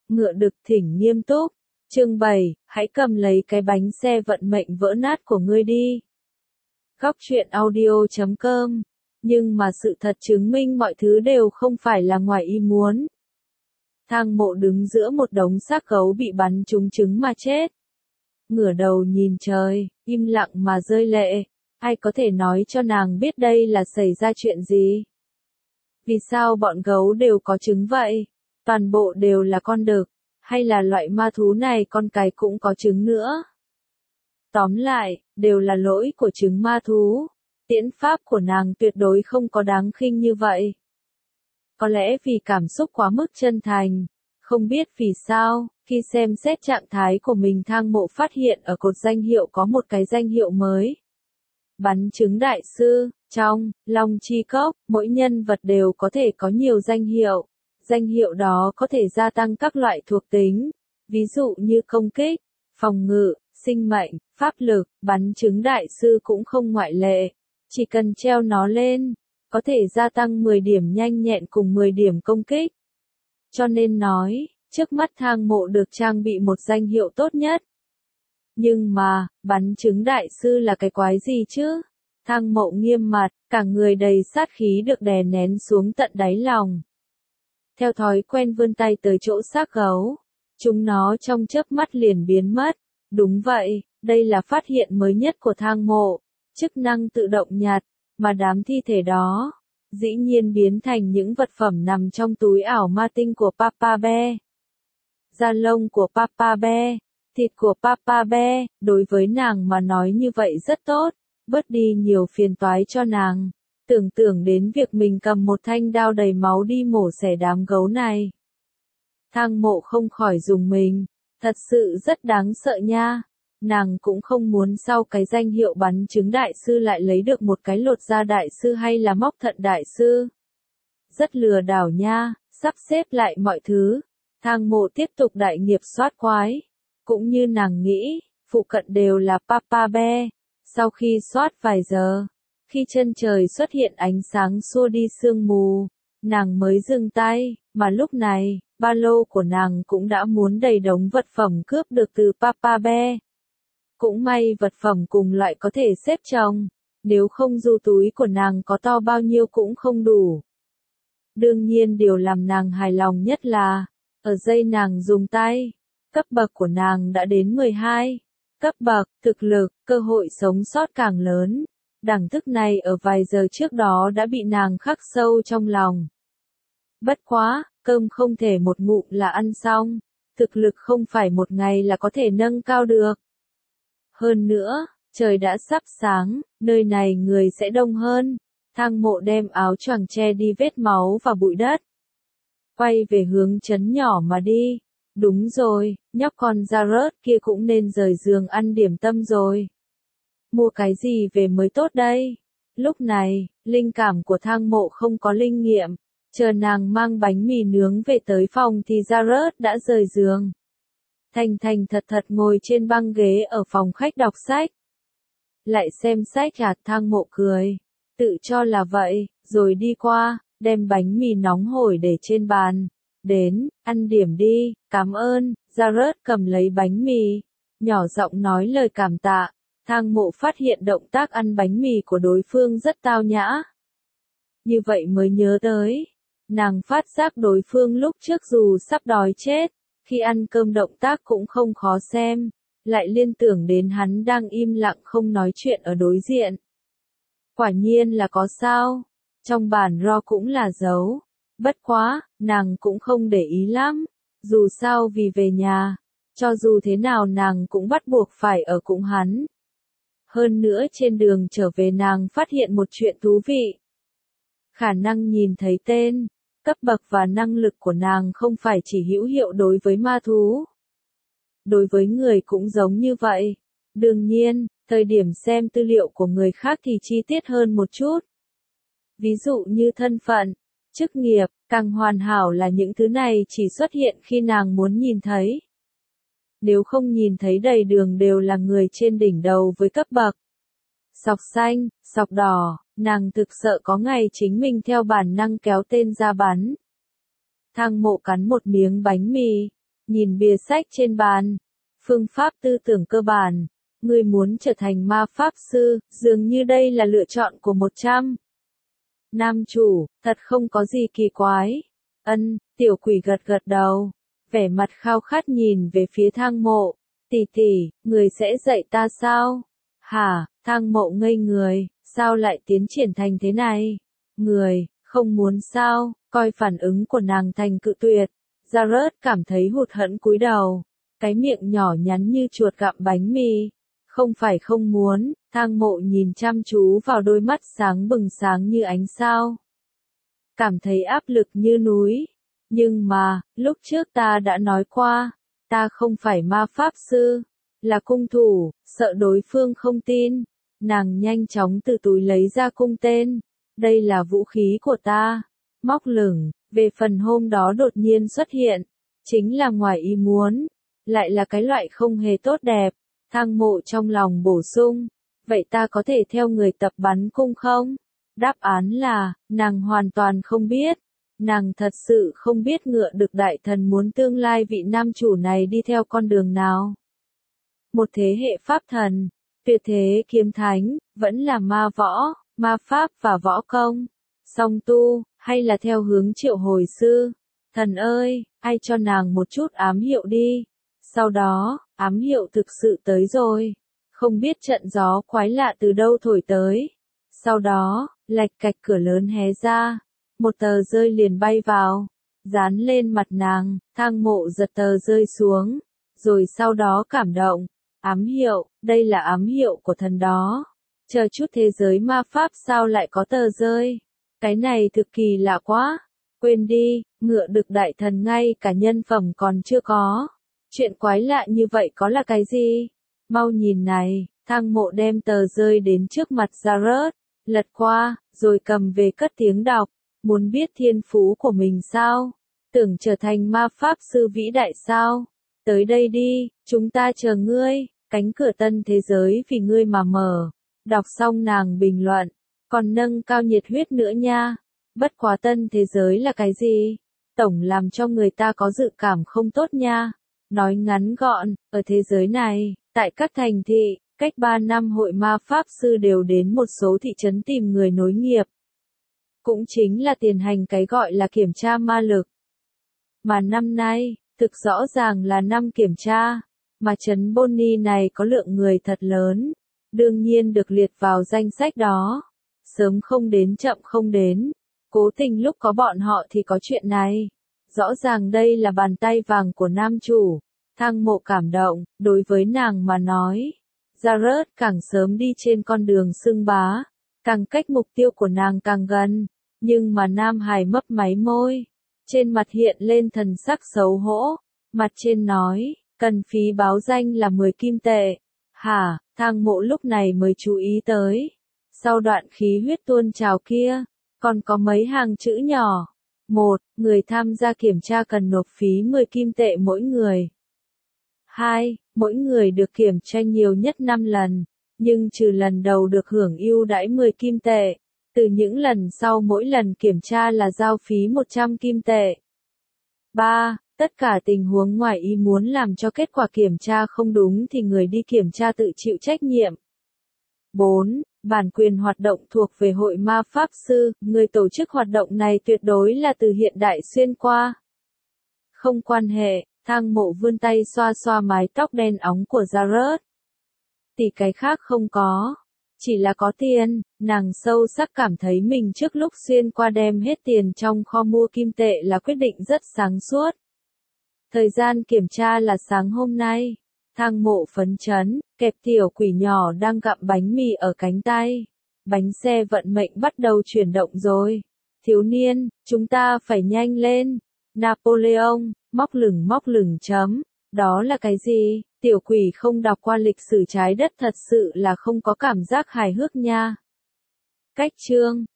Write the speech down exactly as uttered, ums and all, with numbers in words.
Ngựa đực thỉnh nghiêm túc. Chương bảy, hãy cầm lấy cái bánh xe vận mệnh vỡ nát của ngươi đi. Góc truyện audio chấm com. Nhưng mà sự thật chứng minh mọi thứ đều không phải là ngoài ý muốn. Thang Mộ đứng giữa một đống xác gấu bị bắn trúng trứng mà chết. Ngửa đầu nhìn trời, im lặng mà rơi lệ. Ai có thể nói cho nàng biết đây là xảy ra chuyện gì? Vì sao bọn gấu đều có trứng vậy? Toàn bộ đều là con đực, hay là loại ma thú này con cái cũng có trứng nữa? Tóm lại, đều là lỗi của trứng ma thú. Tiễn pháp của nàng tuyệt đối không có đáng khinh như vậy. Có lẽ vì cảm xúc quá mức chân thành, không biết vì sao, khi xem xét trạng thái của mình Thang Mộ phát hiện ở cột danh hiệu có một cái danh hiệu mới. Bắn trứng đại sư. Trong Long Chi Cốc, mỗi nhân vật đều có thể có nhiều danh hiệu. Danh hiệu đó có thể gia tăng các loại thuộc tính, ví dụ như công kích, phòng ngự, sinh mệnh, pháp lực. Bắn trứng đại sư cũng không ngoại lệ. Chỉ cần treo nó lên, có thể gia tăng mười điểm nhanh nhẹn cùng mười điểm công kích. Cho nên nói, trước mắt Thang Mộ được trang bị một danh hiệu tốt nhất. Nhưng mà, bắn trứng đại sư là cái quái gì chứ? Thang Mộ nghiêm mặt, cả người đầy sát khí được đè nén xuống tận đáy lòng. Theo thói quen vươn tay tới chỗ xác gấu. Chúng nó trong chớp mắt liền biến mất. Đúng vậy, đây là phát hiện mới nhất của Thang Mộ. Chức năng tự động nhặt, mà đám thi thể đó, dĩ nhiên biến thành những vật phẩm nằm trong túi ảo ma tinh của Papa Bear. Da lông của Papa Bear, thịt của Papa Bear, đối với nàng mà nói như vậy rất tốt, bớt đi nhiều phiền toái cho nàng. Tưởng tượng đến việc mình cầm một thanh đao đầy máu đi mổ xẻ đám gấu này. Thang Mộ không khỏi rùng mình, thật sự rất đáng sợ nha. Nàng cũng không muốn sau cái danh hiệu bắn trứng đại sư lại lấy được một cái lột da đại sư hay là móc thận đại sư. Rất lừa đảo nha, sắp xếp lại mọi thứ. Thang Mộ tiếp tục đại nghiệp soát quái. Cũng như nàng nghĩ, phụ cận đều là Papa Bear. Sau khi soát vài giờ, khi chân trời xuất hiện ánh sáng xua đi sương mù, nàng mới dừng tay, mà lúc này, ba lô của nàng cũng đã muốn đầy đống vật phẩm cướp được từ Papa Bear. Cũng may vật phẩm cùng loại có thể xếp chồng, nếu không dù túi của nàng có to bao nhiêu cũng không đủ. Đương nhiên điều làm nàng hài lòng nhất là, ở giây nàng dùng tay, cấp bậc của nàng đã đến mười hai. Cấp bậc, thực lực, cơ hội sống sót càng lớn. Đẳng thức này ở vài giờ trước đó đã bị nàng khắc sâu trong lòng. Bất quá, cơm không thể một ngụm là ăn xong. Thực lực không phải một ngày là có thể nâng cao được. Hơn nữa, trời đã sắp sáng, nơi này người sẽ đông hơn. Thang Mộ đem áo choàng che đi vết máu và bụi đất. Quay về hướng trấn nhỏ mà đi. Đúng rồi, nhóc con Jared kia cũng nên rời giường ăn điểm tâm rồi. Mua cái gì về mới tốt đây? Lúc này, linh cảm của Thang Mộ không có linh nghiệm. Chờ nàng mang bánh mì nướng về tới phòng thì Jared đã rời giường. Thành thành thật thật ngồi trên băng ghế ở phòng khách đọc sách. Lại xem sách à? Thang Mộ cười. Tự cho là vậy, rồi đi qua, đem bánh mì nóng hổi để trên bàn. Đến, ăn điểm đi, cảm ơn. Jared cầm lấy bánh mì, nhỏ giọng nói lời cảm tạ. Thang Mộ phát hiện động tác ăn bánh mì của đối phương rất tao nhã. Như vậy mới nhớ tới, nàng phát giác đối phương lúc trước dù sắp đói chết, khi ăn cơm động tác cũng không khó xem, lại liên tưởng đến hắn đang im lặng không nói chuyện ở đối diện. Quả nhiên là có sao, trong bản ro cũng là dấu. Bất quá, nàng cũng không để ý lắm, dù sao vì về nhà, cho dù thế nào nàng cũng bắt buộc phải ở cùng hắn. Hơn nữa trên đường trở về nàng phát hiện một chuyện thú vị. Khả năng nhìn thấy tên, cấp bậc và năng lực của nàng không phải chỉ hữu hiệu đối với ma thú. Đối với người cũng giống như vậy. Đương nhiên, thời điểm xem tư liệu của người khác thì chi tiết hơn một chút. Ví dụ như thân phận, chức nghiệp, càng hoàn hảo là những thứ này chỉ xuất hiện khi nàng muốn nhìn thấy. Nếu không nhìn thấy đầy đường đều là người trên đỉnh đầu với cấp bậc. Sọc xanh, sọc đỏ, nàng thực sợ có ngày chính mình theo bản năng kéo tên ra bắn. Thang Mộ cắn một miếng bánh mì, nhìn bìa sách trên bàn. Phương pháp tư tưởng cơ bản. Ngươi muốn trở thành ma pháp sư, dường như đây là lựa chọn của một trăm. Nam chủ, thật không có gì kỳ quái. Ân, tiểu quỷ gật gật đầu. Vẻ mặt khao khát nhìn về phía Thang Mộ. Tỷ tỷ, người sẽ dạy ta sao? Hả, Thang Mộ ngây người, sao lại tiến triển thành thế này? Người, không muốn sao, coi phản ứng của nàng thành cự tuyệt. Jared cảm thấy hụt hẫng cúi đầu. Cái miệng nhỏ nhắn như chuột gặm bánh mì. Không phải không muốn, Thang Mộ nhìn chăm chú vào đôi mắt sáng bừng sáng như ánh sao. Cảm thấy áp lực như núi. Nhưng mà, lúc trước ta đã nói qua, ta không phải ma pháp sư, là cung thủ, sợ đối phương không tin. Nàng nhanh chóng từ túi lấy ra cung tên. Đây là vũ khí của ta. Móc lửng, về phần hôm đó đột nhiên xuất hiện. Chính là ngoài ý muốn. Lại là cái loại không hề tốt đẹp. Thang Mộ trong lòng bổ sung. Vậy ta có thể theo người tập bắn cung không? Đáp án là, nàng hoàn toàn không biết. Nàng thật sự không biết ngựa được đại thần muốn tương lai vị nam chủ này đi theo con đường nào. Một thế hệ pháp thần, tuyệt thế kiếm thánh, vẫn là ma võ, ma pháp và võ công, song tu, hay là theo hướng triệu hồi sư. Thần ơi, ai cho nàng một chút ám hiệu đi. Sau đó, ám hiệu thực sự tới rồi. Không biết trận gió quái lạ từ đâu thổi tới. Sau đó, lạch cạch cửa lớn hé ra. Một tờ rơi liền bay vào. Dán lên mặt nàng, Thang Mộ giật tờ rơi xuống. Rồi sau đó cảm động. Ám hiệu, đây là ám hiệu của thần đó. Chờ chút thế giới ma pháp sao lại có tờ rơi. Cái này thực kỳ lạ quá. Quên đi, ngựa được đại thần ngay cả nhân phẩm còn chưa có. Chuyện quái lạ như vậy có là cái gì? Mau nhìn này, Thang Mộ đem tờ rơi đến trước mặt Jared, lật qua, rồi cầm về cất tiếng đọc. Muốn biết thiên phú của mình sao? Tưởng trở thành ma pháp sư vĩ đại sao? Tới đây đi, chúng ta chờ ngươi, cánh cửa tân thế giới vì ngươi mà mở. Đọc xong nàng bình luận, còn nâng cao nhiệt huyết nữa nha. Bất quá tân thế giới là cái gì? Tổng làm cho người ta có dự cảm không tốt nha. Nói ngắn gọn, ở thế giới này, tại các thành thị, cách ba năm hội ma pháp sư đều đến một số thị trấn tìm người nối nghiệp. Cũng chính là tiền hành cái gọi là kiểm tra ma lực. Mà năm nay, thực rõ ràng là năm kiểm tra, mà trấn Bonnie này có lượng người thật lớn, đương nhiên được liệt vào danh sách đó. Sớm không đến chậm không đến, cố tình lúc có bọn họ thì có chuyện này. Rõ ràng đây là bàn tay vàng của nam chủ. Thang Mộ cảm động, đối với nàng mà nói. Jared càng sớm đi trên con đường xưng bá, càng cách mục tiêu của nàng càng gần. Nhưng mà Nam Hải mấp máy môi. Trên mặt hiện lên thần sắc xấu hổ. Mặt trên nói, cần phí báo danh là mười kim tệ. Hả, Thang Mộ lúc này mới chú ý tới. Sau đoạn khí huyết tuôn trào kia, còn có mấy hàng chữ nhỏ. Một, người tham gia kiểm tra cần nộp phí mười kim tệ mỗi người. Hai, mỗi người được kiểm tra nhiều nhất năm lần, nhưng trừ lần đầu được hưởng ưu đãi mười kim tệ. Từ những lần sau mỗi lần kiểm tra là giao phí một trăm kim tệ. Ba, tất cả tình huống ngoài ý muốn làm cho kết quả kiểm tra không đúng thì người đi kiểm tra tự chịu trách nhiệm. Bốn, bản quyền hoạt động thuộc về Hội Ma Pháp Sư, người tổ chức hoạt động này tuyệt đối là từ hiện đại xuyên qua. Không quan hệ, Thang Mộ vươn tay xoa xoa mái tóc đen óng của Jared. Thì cái khác không có. Chỉ là có tiền, nàng sâu sắc cảm thấy mình trước lúc xuyên qua đem hết tiền trong kho mua kim tệ là quyết định rất sáng suốt. Thời gian kiểm tra là sáng hôm nay. Thang Mộ phấn chấn, kẹp tiểu quỷ nhỏ đang gặm bánh mì ở cánh tay. Bánh xe vận mệnh bắt đầu chuyển động rồi. Thiếu niên, chúng ta phải nhanh lên. Napoleon, móc lửng móc lửng chấm. Đó là cái gì? Tiểu quỷ không đọc qua lịch sử trái đất thật sự là không có cảm giác hài hước nha. Cách chương